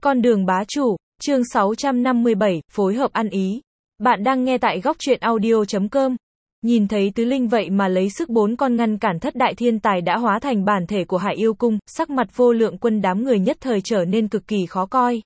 Con đường bá chủ, chương 657, phối hợp ăn ý. Bạn đang nghe tại góc truyện audio.com. Nhìn thấy tứ linh vậy mà lấy sức 4 con ngăn cản thất đại thiên tài đã hóa thành bản thể của Hải Yêu Cung, sắc mặt Vô Lượng Quân đám người nhất thời trở nên cực kỳ khó coi.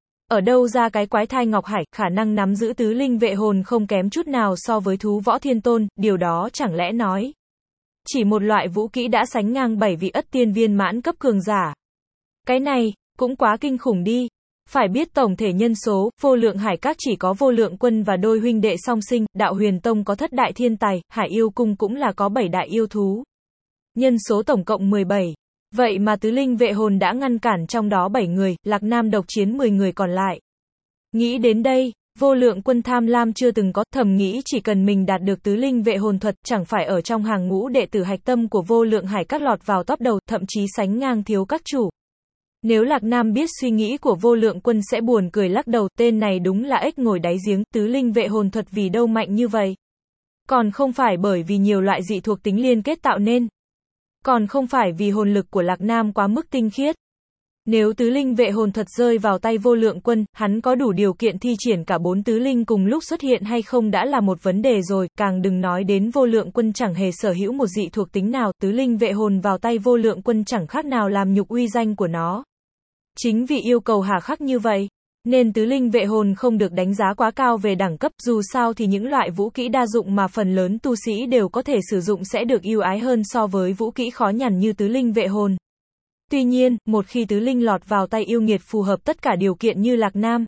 Ở đâu ra cái quái thai Ngọc Hải, khả năng nắm giữ tứ linh vệ hồn không kém chút nào so với thú võ thiên tôn, điều đó chẳng lẽ nói chỉ một loại vũ kỹ đã sánh ngang 7 vị ất tiên viên mãn cấp cường giả. Cái này cũng quá kinh khủng đi. Phải biết tổng thể nhân số, Vô Lượng Hải Các chỉ có Vô Lượng Quân và đôi huynh đệ song sinh, Đạo Huyền Tông có thất đại thiên tài, Hải Yêu Cung cũng là có 7 đại yêu thú. Nhân số tổng cộng 17. Vậy mà tứ linh vệ hồn đã ngăn cản trong đó 7 người, Lạc Nam độc chiến 10 người còn lại. Nghĩ đến đây, Vô Lượng Quân tham lam chưa từng có, thầm nghĩ chỉ cần mình đạt được tứ linh vệ hồn thuật, chẳng phải ở trong hàng ngũ đệ tử hạch tâm của Vô Lượng Hải Các lọt vào top đầu, thậm chí sánh ngang thiếu các chủ. Nếu Lạc Nam biết suy nghĩ của Vô Lượng Quân sẽ buồn cười lắc đầu, tên này đúng là ếch ngồi đáy giếng, tứ linh vệ hồn thuật vì đâu mạnh như vậy. Còn không phải bởi vì nhiều loại dị thuộc tính liên kết tạo nên. Còn không phải vì hồn lực của Lạc Nam quá mức tinh khiết. Nếu tứ linh vệ hồn thuật rơi vào tay Vô Lượng Quân, hắn có đủ điều kiện thi triển cả 4 tứ linh cùng lúc xuất hiện hay không đã là một vấn đề rồi, càng đừng nói đến Vô Lượng Quân chẳng hề sở hữu một dị thuộc tính nào, tứ linh vệ hồn vào tay Vô Lượng Quân chẳng khác nào làm nhục uy danh của nó. Chính vì yêu cầu hà khắc như vậy, nên tứ linh vệ hồn không được đánh giá quá cao về đẳng cấp, dù sao thì những loại vũ kỹ đa dụng mà phần lớn tu sĩ đều có thể sử dụng sẽ được ưu ái hơn so với vũ kỹ khó nhằn như tứ linh vệ hồn. Tuy nhiên, một khi tứ linh lọt vào tay yêu nghiệt phù hợp tất cả điều kiện như Lạc Nam,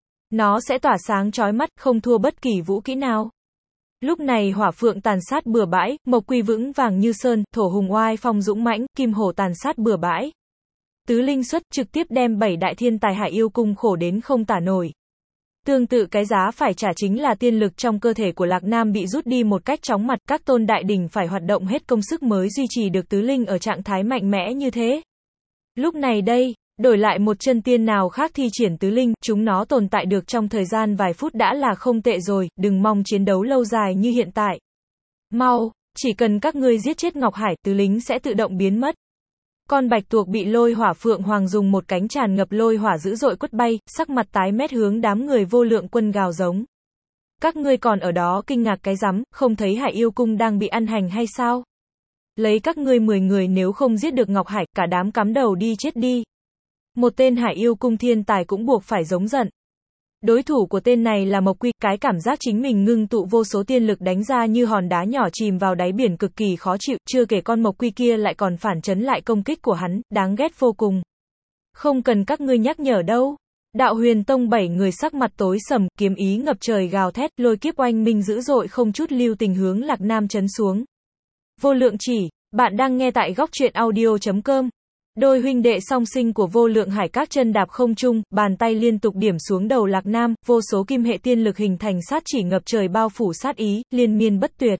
nó sẽ tỏa sáng chói mắt, không thua bất kỳ vũ kỹ nào. Lúc này hỏa phượng tàn sát bừa bãi, mộc quy vững vàng như sơn, thổ hùng oai phong dũng mãnh, kim hổ tàn sát bừa bãi. Tứ linh xuất trực tiếp đem 7 đại thiên tài Hải Yêu Cung khổ đến không tả nổi. Tương tự cái giá phải trả chính là tiên lực trong cơ thể của Lạc Nam bị rút đi một cách chóng mặt, các tôn đại đỉnh phải hoạt động hết công sức mới duy trì được tứ linh ở trạng thái mạnh mẽ như thế. Lúc này đây, đổi lại một chân tiên nào khác thi triển tứ linh, chúng nó tồn tại được trong thời gian vài phút đã là không tệ rồi, đừng mong chiến đấu lâu dài như hiện tại. Mau, chỉ cần các ngươi giết chết Ngọc Hải, tứ linh sẽ tự động biến mất. Con bạch tuộc bị lôi hỏa phượng hoàng dùng một cánh tràn ngập lôi hỏa dữ dội quất bay, sắc mặt tái mét hướng đám người Vô Lượng Quân gào giống. Các ngươi còn ở đó kinh ngạc cái rắm, không thấy Hải Yêu Cung đang bị ăn hành hay sao? Lấy các ngươi 10 người nếu không giết được Ngọc Hải, cả đám cắm đầu đi chết đi. Một tên Hải Yêu Cung thiên tài cũng buộc phải giống giận. Đối thủ của tên này là Mộc Quy, cái cảm giác chính mình ngưng tụ vô số tiên lực đánh ra như hòn đá nhỏ chìm vào đáy biển cực kỳ khó chịu, chưa kể con Mộc Quy kia lại còn phản chấn lại công kích của hắn, đáng ghét vô cùng. Không cần các ngươi nhắc nhở đâu. Đạo Huyền Tông 7 người sắc mặt tối sầm, kiếm ý ngập trời gào thét, lôi kiếp oanh minh dữ dội không chút lưu tình hướng Lạc Nam chấn xuống. Vô Lượng chỉ, bạn đang nghe tại góc truyện audio.com. Đôi huynh đệ song sinh của Vô Lượng Hải Các chân đạp không trung, bàn tay liên tục điểm xuống đầu Lạc Nam, vô số kim hệ tiên lực hình thành sát chỉ ngập trời bao phủ sát ý, liên miên bất tuyệt.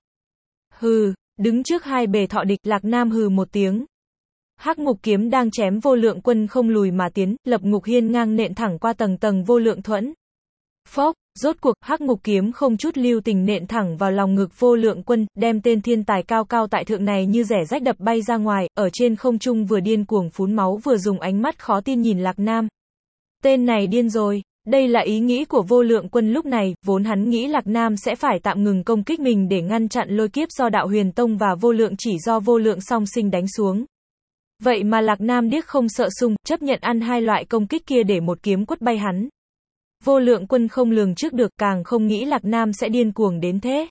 Hừ, đứng trước hai bề thọ địch, Lạc Nam hừ một tiếng. Hắc ngục kiếm đang chém Vô Lượng Quân không lùi mà tiến, lập ngục hiên ngang nện thẳng qua tầng tầng Vô Lượng thuẫn. Phốc, rốt cuộc, hắc ngục kiếm không chút lưu tình nện thẳng vào lòng ngực Vô Lượng Quân, đem tên thiên tài cao cao tại thượng này như rẻ rách đập bay ra ngoài, ở trên không trung vừa điên cuồng phún máu vừa dùng ánh mắt khó tin nhìn Lạc Nam. Tên này điên rồi, đây là ý nghĩ của Vô Lượng Quân lúc này, vốn hắn nghĩ Lạc Nam sẽ phải tạm ngừng công kích mình để ngăn chặn lôi kiếp do Đạo Huyền Tông và Vô Lượng chỉ do Vô Lượng song sinh đánh xuống. Vậy mà Lạc Nam điếc không sợ sung, chấp nhận ăn hai loại công kích kia để một kiếm quất bay hắn. Vô Lượng Quân không lường trước được, càng không nghĩ Lạc Nam sẽ điên cuồng đến thế.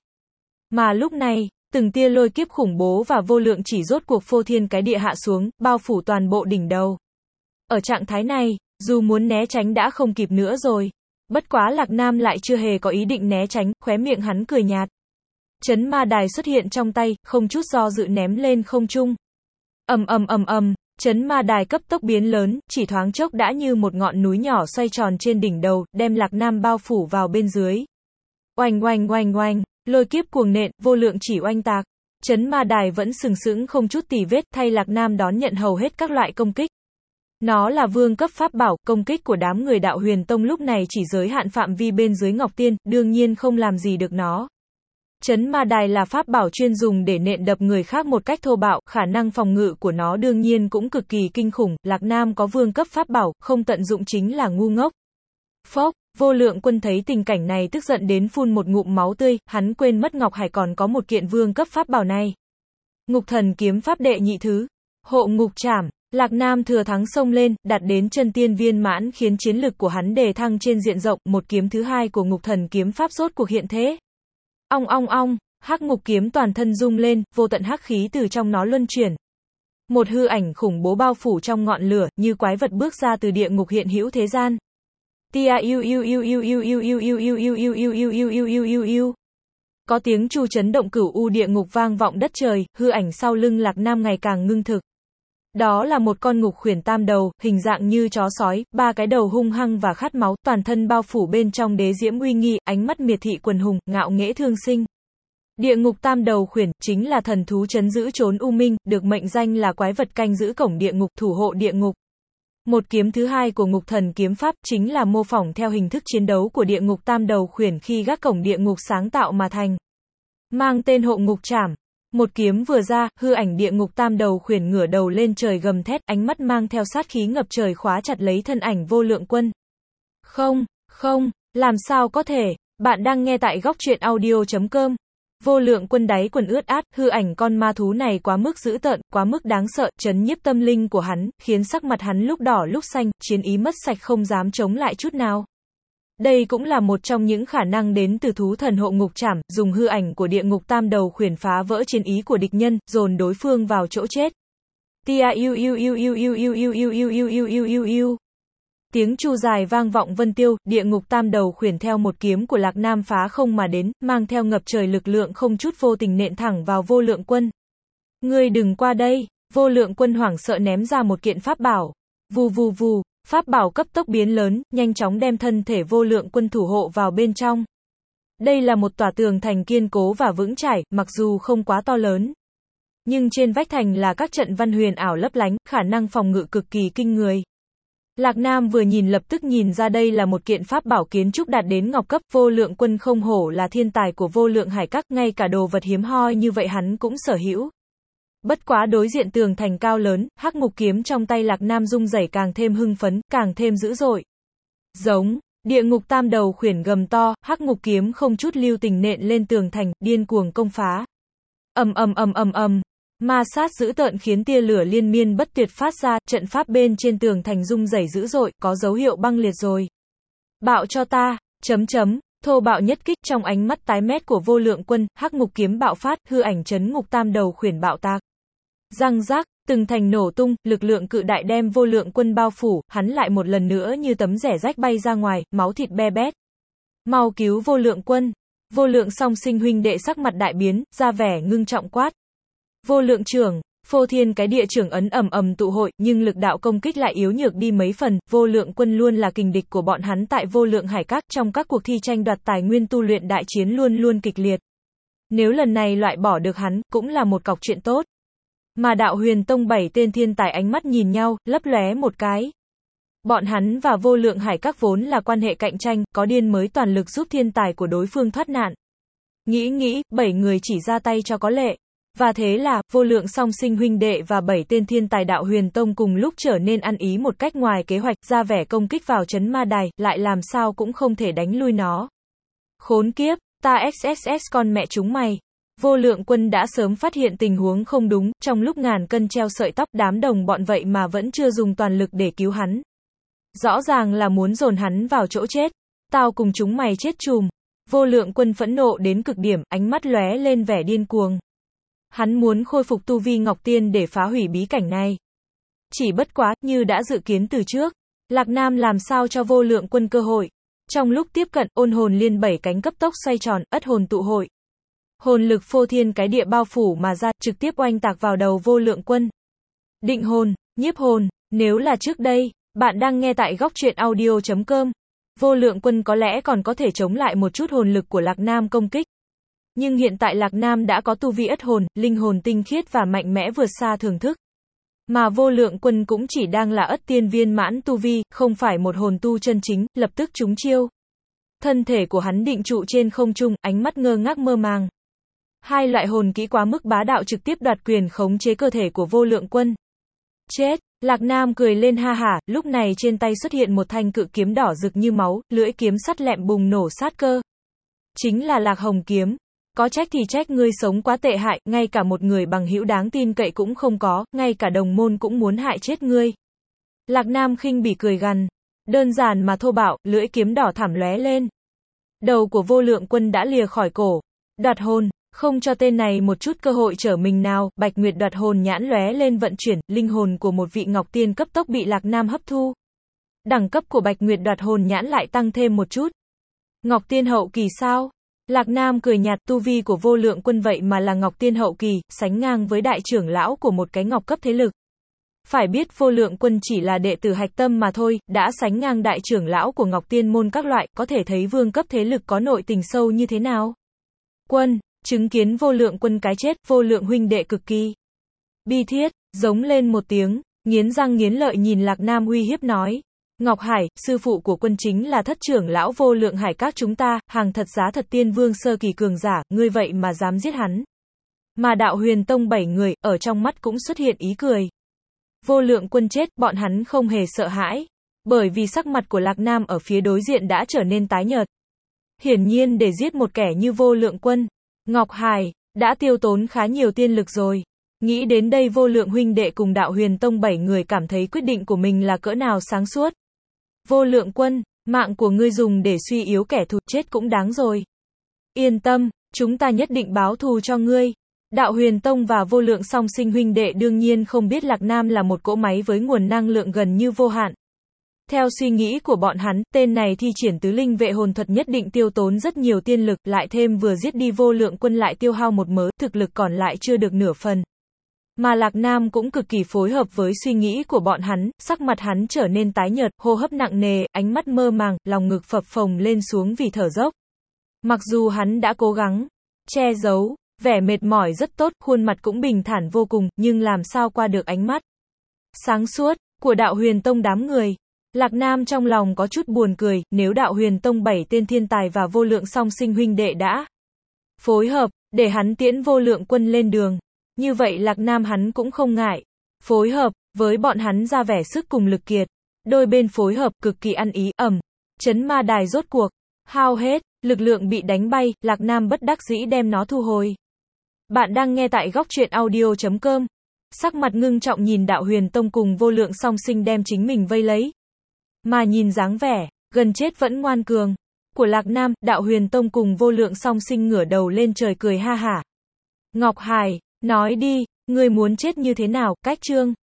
Mà lúc này, từng tia lôi kiếp khủng bố và Vô Lượng chỉ rốt cuộc phô thiên cái địa hạ xuống, bao phủ toàn bộ đỉnh đầu. Ở trạng thái này, dù muốn né tránh đã không kịp nữa rồi. Bất quá Lạc Nam lại chưa hề có ý định né tránh, khóe miệng hắn cười nhạt. Chấn ma đài xuất hiện trong tay, không chút do dự ném lên không trung. ầm, chấn ma đài cấp tốc biến lớn, chỉ thoáng chốc đã như một ngọn núi nhỏ xoay tròn trên đỉnh đầu, đem Lạc Nam bao phủ vào bên dưới. Oanh, lôi kiếp cuồng nện, Vô Lượng chỉ oanh tạc. Chấn ma đài vẫn sừng sững không chút tì vết, thay Lạc Nam đón nhận hầu hết các loại công kích. Nó là vương cấp pháp bảo, công kích của đám người Đạo Huyền Tông lúc này chỉ giới hạn phạm vi bên dưới Ngọc Tiên, đương nhiên không làm gì được nó. Trấn ma đài là pháp bảo chuyên dùng để nện đập người khác một cách thô bạo, khả năng phòng ngự của nó đương nhiên cũng cực kỳ kinh khủng, Lạc Nam có vương cấp pháp bảo, không tận dụng chính là ngu ngốc. Phốc, Vô Lượng Quân thấy tình cảnh này tức giận đến phun một ngụm máu tươi, hắn quên mất Ngọc Hải còn có một kiện vương cấp pháp bảo này. Ngục Thần Kiếm Pháp đệ nhị thứ, Hộ Ngục Trảm. Lạc Nam thừa thắng xông lên, đạt đến chân tiên viên mãn khiến chiến lực của hắn đề thăng trên diện rộng, một kiếm thứ hai của Ngục Thần Kiếm Pháp rốt cuộc hiện thế. Ong ong ong, hắc ngục kiếm toàn thân rung lên, vô tận hắc khí từ trong nó luân chuyển. Một hư ảnh khủng bố bao phủ trong ngọn lửa, như quái vật bước ra từ địa ngục hiện hữu thế gian. Có tiếng chu chấn động cửu u địa ngục vang vọng đất trời, hư ảnh sau lưng Lạc Nam ngày càng ngưng thực. Đó là một con ngục khuyển tam đầu, hình dạng như chó sói, ba cái đầu hung hăng và khát máu, toàn thân bao phủ bên trong đế diễm uy nghi, ánh mắt miệt thị quần hùng, ngạo nghễ thương sinh. Địa ngục tam đầu khuyển, chính là thần thú trấn giữ chốn u minh, được mệnh danh là quái vật canh giữ cổng địa ngục, thủ hộ địa ngục. Một kiếm thứ hai của Ngục Thần Kiếm Pháp chính là mô phỏng theo hình thức chiến đấu của địa ngục tam đầu khuyển khi gác cổng địa ngục sáng tạo mà thành. Mang tên Hộ Ngục Trảm. Một kiếm vừa ra, hư ảnh địa ngục tam đầu khuyển ngửa đầu lên trời gầm thét, ánh mắt mang theo sát khí ngập trời khóa chặt lấy thân ảnh Vô Lượng Quân. Không, làm sao có thể, bạn đang nghe tại góc truyện audio.com. Vô Lượng Quân đáy quần ướt át, hư ảnh con ma thú này quá mức dữ tợn, quá mức đáng sợ, trấn nhiếp tâm linh của hắn, khiến sắc mặt hắn lúc đỏ lúc xanh, chiến ý mất sạch không dám chống lại chút nào. Đây cũng là một trong những khả năng đến từ thú thần Hộ Ngục Trảm, dùng hư ảnh của địa ngục tam đầu khuyển phá vỡ chiến ý của địch nhân, dồn đối phương vào chỗ chết. Tiếng chu dài vang vọng vân tiêu, địa ngục tam đầu khuyển theo một kiếm của Lạc Nam phá không mà đến, mang theo ngập trời lực lượng không chút vô tình nện thẳng vào Vô Lượng Quân. Ngươi đừng qua đây, Vô Lượng Quân hoảng sợ ném ra một kiện pháp bảo. Vù vù vù, pháp bảo cấp tốc biến lớn, nhanh chóng đem thân thể Vô Lượng Quân thủ hộ vào bên trong. Đây là một tòa tường thành kiên cố và vững chãi, mặc dù không quá to lớn. Nhưng trên vách thành là các trận văn huyền ảo lấp lánh, khả năng phòng ngự cực kỳ kinh người. Lạc Nam vừa nhìn lập tức nhìn ra đây là một kiện pháp bảo kiến trúc đạt đến ngọc cấp, Vô Lượng Quân không hổ là thiên tài của Vô Lượng Hải Các, ngay cả đồ vật hiếm hoi như vậy hắn cũng sở hữu. Bất quá đối diện tường thành cao lớn, hắc ngục kiếm trong tay Lạc Nam rung rẩy càng thêm hưng phấn, càng thêm dữ dội. Giống, địa ngục tam đầu khuyển gầm to, hắc ngục kiếm không chút lưu tình nện lên tường thành, điên cuồng công phá. Ma sát dữ tợn khiến tia lửa liên miên bất tuyệt phát ra, trận pháp bên trên tường thành rung rẩy dữ dội, có dấu hiệu băng liệt rồi. Bạo cho ta, thô bạo nhất kích trong ánh mắt tái mét của Vô Lượng Quân, hắc ngục kiếm bạo phát, hư ảnh trấn ngục tam đầu khuyển bạo tạc. Răng rác, từng thành nổ tung, lực lượng cự đại đem Vô Lượng Quân bao phủ, hắn lại một lần nữa như tấm rẻ rách bay ra ngoài, máu thịt be bét. Mau cứu Vô Lượng Quân. Vô Lượng Song Sinh huynh đệ sắc mặt đại biến, ra vẻ ngưng trọng quát. Vô Lượng trưởng, Phô Thiên cái địa trưởng ấn ầm tụ hội, nhưng lực đạo công kích lại yếu nhược đi mấy phần, Vô Lượng Quân luôn là kình địch của bọn hắn tại Vô Lượng Hải Các, trong các cuộc thi tranh đoạt tài nguyên tu luyện đại chiến luôn luôn kịch liệt. Nếu lần này loại bỏ được hắn, cũng là một cọc chuyện tốt. Mà Đạo Huyền Tông 7 tên thiên tài ánh mắt nhìn nhau, lấp lóe một cái. Bọn hắn và Vô Lượng Hải Các vốn là quan hệ cạnh tranh, có điên mới toàn lực giúp thiên tài của đối phương thoát nạn. Nghĩ, 7 người chỉ ra tay cho có lệ. Và thế là, Vô Lượng Song Sinh huynh đệ và 7 tên thiên tài Đạo Huyền Tông cùng lúc trở nên ăn ý một cách ngoài kế hoạch, ra vẻ công kích vào trấn ma đài, lại làm sao cũng không thể đánh lui nó. Khốn kiếp, ta XXX con mẹ chúng mày. Vô Lượng Quân đã sớm phát hiện tình huống không đúng, trong lúc ngàn cân treo sợi tóc, đám đồng bọn vậy mà vẫn chưa dùng toàn lực để cứu hắn. Rõ ràng là muốn dồn hắn vào chỗ chết. Tao cùng chúng mày chết chùm. Vô Lượng Quân phẫn nộ đến cực điểm, ánh mắt lóe lên vẻ điên cuồng. Hắn muốn khôi phục tu vi Ngọc Tiên để phá hủy bí cảnh này. Chỉ bất quá, như đã dự kiến từ trước, Lạc Nam làm sao cho Vô Lượng Quân cơ hội. Trong lúc tiếp cận, ôn hồn liên 7 cánh cấp tốc xoay tròn, ất hồn tụ hội. Hồn lực phô thiên cái địa bao phủ mà ra, trực tiếp oanh tạc vào đầu Vô Lượng Quân. Định hồn, nhiếp hồn, nếu là trước đây, bạn đang nghe tại góc truyện audio.com. Vô Lượng Quân có lẽ còn có thể chống lại một chút hồn lực của Lạc Nam công kích. Nhưng hiện tại Lạc Nam đã có tu vi ất hồn, linh hồn tinh khiết và mạnh mẽ vượt xa thưởng thức. Mà Vô Lượng Quân cũng chỉ đang là ất tiên viên mãn tu vi, không phải một hồn tu chân chính, lập tức trúng chiêu. Thân thể của hắn định trụ trên không trung, ánh mắt ngơ ngác mơ màng. Hai loại hồn kỹ quá mức bá đạo trực tiếp đoạt quyền khống chế cơ thể của Vô Lượng Quân. Chết, Lạc Nam cười lên ha hả, lúc này trên tay xuất hiện một thanh cự kiếm đỏ rực như máu, lưỡi kiếm sắt lẹm bùng nổ sát cơ. Chính là Lạc Hồng kiếm. Có trách thì trách ngươi sống quá tệ hại, ngay cả một người bằng hữu đáng tin cậy cũng không có, ngay cả đồng môn cũng muốn hại chết ngươi. Lạc Nam khinh bỉ cười gằn. Đơn giản mà thô bạo, lưỡi kiếm đỏ thẳm lóe lên. Đầu của Vô Lượng Quân đã lìa khỏi cổ. Đoạt hồn, không cho tên này một chút cơ hội trở mình nào, Bạch Nguyệt đoạt hồn nhãn lóe lên vận chuyển, linh hồn của một vị Ngọc Tiên cấp tốc bị Lạc Nam hấp thu. Đẳng cấp của Bạch Nguyệt đoạt hồn nhãn lại tăng thêm một chút. Ngọc Tiên hậu kỳ sao? Lạc Nam cười nhạt, tu vi của Vô Lượng Quân vậy mà là Ngọc Tiên hậu kỳ, sánh ngang với đại trưởng lão của một cái ngọc cấp thế lực. Phải biết Vô Lượng Quân chỉ là đệ tử hạch tâm mà thôi, đã sánh ngang đại trưởng lão của Ngọc Tiên môn các loại, có thể thấy vương cấp thế lực có nội tình sâu như thế nào. Quân, chứng kiến Vô Lượng Quân cái chết, Vô Lượng huynh đệ cực kỳ bi thiết, giống lên một tiếng, nghiến răng nghiến lợi nhìn Lạc Nam uy hiếp nói. Ngọc Hải, sư phụ của Quân chính là thất trưởng lão Vô Lượng Hải các chúng ta, hàng thật giá thật tiên vương sơ kỳ cường giả, ngươi vậy mà dám giết hắn. Mà đạo Huyền Tông 7 người, ở trong mắt cũng xuất hiện ý cười. Vô Lượng Quân chết, bọn hắn không hề sợ hãi. Bởi vì sắc mặt của Lạc Nam ở phía đối diện đã trở nên tái nhợt. Hiển nhiên để giết một kẻ như Vô Lượng Quân, Ngọc Hải, đã tiêu tốn khá nhiều tiên lực rồi. Nghĩ đến đây Vô Lượng huynh đệ cùng đạo Huyền Tông 7 người cảm thấy quyết định của mình là cỡ nào sáng suốt. Vô Lượng Quân, mạng của ngươi dùng để suy yếu kẻ thù, chết cũng đáng rồi. Yên tâm, chúng ta nhất định báo thù cho ngươi. Đạo Huyền Tông và Vô Lượng song sinh huynh đệ đương nhiên không biết Lạc Nam là một cỗ máy với nguồn năng lượng gần như vô hạn. Theo suy nghĩ của bọn hắn, tên này thi triển tứ linh vệ hồn thuật nhất định tiêu tốn rất nhiều tiên lực, lại thêm vừa giết đi Vô Lượng Quân lại tiêu hao một mớ, thực lực còn lại chưa được nửa phần. Mà Lạc Nam cũng cực kỳ phối hợp với suy nghĩ của bọn hắn, sắc mặt hắn trở nên tái nhợt, hô hấp nặng nề, ánh mắt mơ màng, lòng ngực phập phồng lên xuống vì thở dốc. Mặc dù hắn đã cố gắng che giấu vẻ mệt mỏi rất tốt, khuôn mặt cũng bình thản vô cùng, nhưng làm sao qua được ánh mắt sáng suốt của đạo Huyền Tông đám người. Lạc Nam trong lòng có chút buồn cười, nếu đạo Huyền Tông 7 tên thiên tài và Vô Lượng song sinh huynh đệ đã phối hợp, để hắn tiễn Vô Lượng Quân lên đường. Như vậy Lạc Nam hắn cũng không ngại phối hợp với bọn hắn ra vẻ sức cùng lực kiệt. Đôi bên phối hợp cực kỳ ăn ý, chấn ma đài rốt cuộc hao hết, lực lượng bị đánh bay, Lạc Nam bất đắc dĩ đem nó thu hồi. Bạn đang nghe tại góc truyện audio.com. Sắc mặt ngưng trọng nhìn đạo Huyền Tông cùng Vô Lượng song sinh đem chính mình vây lấy. Mà nhìn dáng vẻ gần chết vẫn ngoan cường của Lạc Nam, đạo Huyền Tông cùng Vô Lượng song sinh ngửa đầu lên trời cười ha hả. Ngọc Hải, nói đi, ngươi muốn chết như thế nào? Cách chương